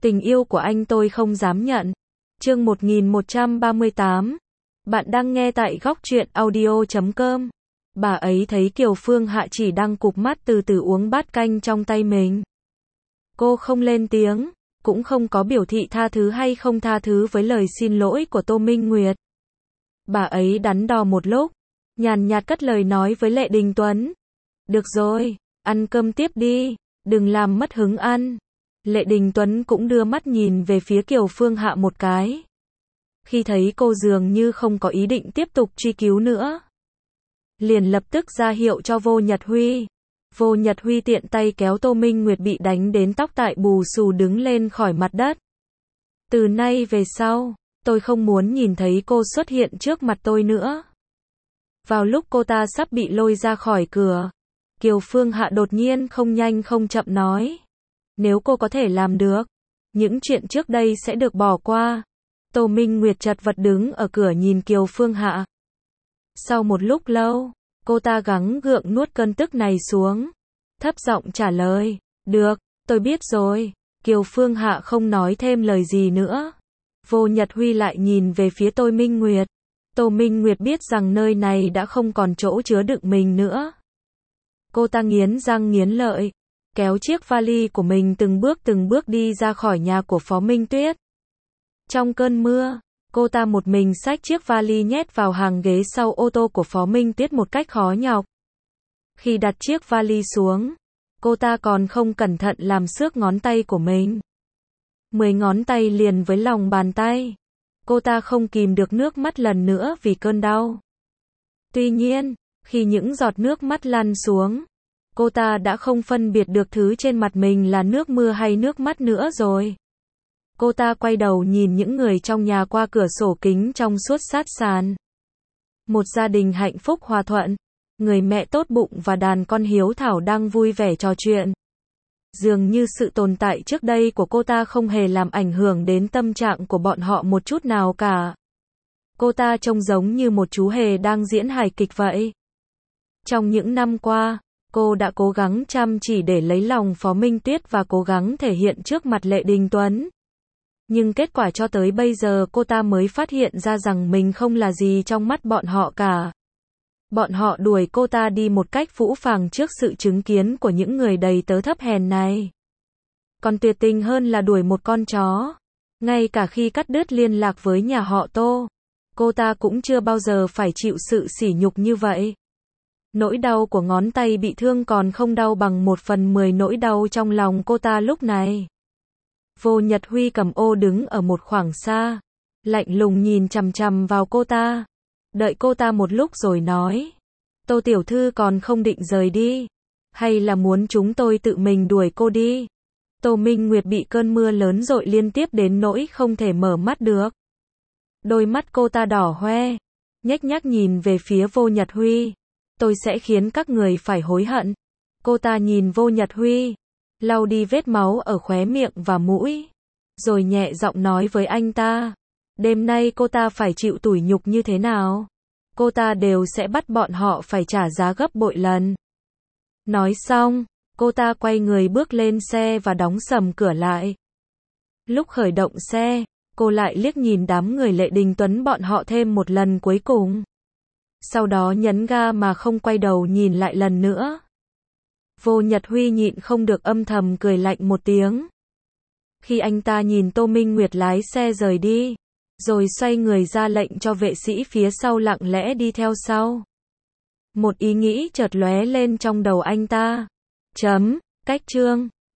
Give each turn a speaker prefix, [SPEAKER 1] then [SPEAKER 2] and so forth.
[SPEAKER 1] Tình yêu của anh tôi không dám nhận. Chương 1138. Bạn đang nghe tại góc truyện audio.com. Bà ấy thấy Kiều Phương Hạ chỉ đang cụp mắt từ từ uống bát canh trong tay mình. Cô không lên tiếng, cũng không có biểu thị tha thứ hay không tha thứ với lời xin lỗi của Tô Minh Nguyệt. Bà ấy đắn đo một lúc, nhàn nhạt cất lời nói với Lệ Đình Tuấn. Được rồi, ăn cơm tiếp đi, đừng làm mất hứng ăn. Lệ Đình Tuấn cũng đưa mắt nhìn về phía Kiều Phương Hạ một cái. Khi thấy cô dường như không có ý định tiếp tục truy cứu nữa, liền lập tức ra hiệu cho Vô Nhật Huy. Vô Nhật Huy tiện tay kéo Tô Minh Nguyệt bị đánh đến tóc tại bù xù đứng lên khỏi mặt đất. Từ nay về sau, tôi không muốn nhìn thấy cô xuất hiện trước mặt tôi nữa. Vào lúc cô ta sắp bị lôi ra khỏi cửa, Kiều Phương Hạ đột nhiên không nhanh không chậm nói. Nếu cô có thể làm được, những chuyện trước đây sẽ được bỏ qua. Tô Minh Nguyệt chật vật đứng ở cửa nhìn Kiều Phương Hạ. Sau một lúc lâu, cô ta gắng gượng nuốt cơn tức này xuống, thấp giọng trả lời, được, tôi biết rồi. Kiều Phương Hạ không nói thêm lời gì nữa. Vô Nhật Huy lại nhìn về phía Tô Minh Nguyệt. Tô Minh Nguyệt biết rằng nơi này đã không còn chỗ chứa đựng mình nữa. Cô ta nghiến răng nghiến lợi, kéo chiếc vali của mình từng bước đi ra khỏi nhà của Phó Minh Tuyết. Trong cơn mưa, cô ta một mình xách chiếc vali nhét vào hàng ghế sau ô tô của Phó Minh Tuyết một cách khó nhọc. Khi đặt chiếc vali xuống, cô ta còn không cẩn thận làm xước ngón tay của mình. 10 ngón tay liền với lòng bàn tay. Cô ta không kìm được nước mắt lần nữa vì cơn đau. Tuy nhiên, khi những giọt nước mắt lăn xuống, cô ta đã không phân biệt được thứ trên mặt mình là nước mưa hay nước mắt nữa rồi. Cô ta quay đầu nhìn những người trong nhà qua cửa sổ kính trong suốt sát sàn. Một gia đình hạnh phúc hòa thuận, người mẹ tốt bụng và đàn con hiếu thảo đang vui vẻ trò chuyện. Dường như sự tồn tại trước đây của cô ta không hề làm ảnh hưởng đến tâm trạng của bọn họ một chút nào cả. Cô ta trông giống như một chú hề đang diễn hài kịch vậy. Trong những năm qua, cô đã cố gắng chăm chỉ để lấy lòng Phó Minh Tuyết và cố gắng thể hiện trước mặt Lệ Đình Tuấn. Nhưng kết quả cho tới bây giờ cô ta mới phát hiện ra rằng mình không là gì trong mắt bọn họ cả. Bọn họ đuổi cô ta đi một cách phũ phàng trước sự chứng kiến của những người đầy tớ thấp hèn này. Còn tuyệt tình hơn là đuổi một con chó. Ngay cả khi cắt đứt liên lạc với nhà họ Tô, cô ta cũng chưa bao giờ phải chịu sự sỉ nhục như vậy. Nỗi đau của ngón tay bị thương còn không đau bằng 1/10 nỗi đau trong lòng cô ta lúc này. Vô Nhật Huy cầm ô đứng ở một khoảng xa, lạnh lùng nhìn chằm chằm vào cô ta. Đợi cô ta một lúc rồi nói, Tô tiểu thư còn không định rời đi, hay là muốn chúng tôi tự mình đuổi cô đi? Tô Minh Nguyệt bị cơn mưa lớn dội liên tiếp đến nỗi không thể mở mắt được. Đôi mắt cô ta đỏ hoe, nhếch nhác nhìn về phía Vô Nhật Huy. Tôi sẽ khiến các người phải hối hận. Cô ta nhìn Vô Nhật Huy, lau đi vết máu ở khóe miệng và mũi, rồi nhẹ giọng nói với anh ta. Đêm nay cô ta phải chịu tủi nhục như thế nào, cô ta đều sẽ bắt bọn họ phải trả giá gấp bội lần. Nói xong, cô ta quay người bước lên xe và đóng sầm cửa lại. Lúc khởi động xe, cô lại liếc nhìn đám người Lệ Đình Tuấn bọn họ thêm một lần cuối cùng. Sau đó nhấn ga mà không quay đầu nhìn lại lần nữa. Vô Nhật Huy nhịn không được âm thầm cười lạnh một tiếng. Khi anh ta nhìn Tô Minh Nguyệt lái xe rời đi, rồi xoay người ra lệnh cho vệ sĩ phía sau lặng lẽ đi theo sau. Một ý nghĩ chợt lóe lên trong đầu anh ta. Cách chương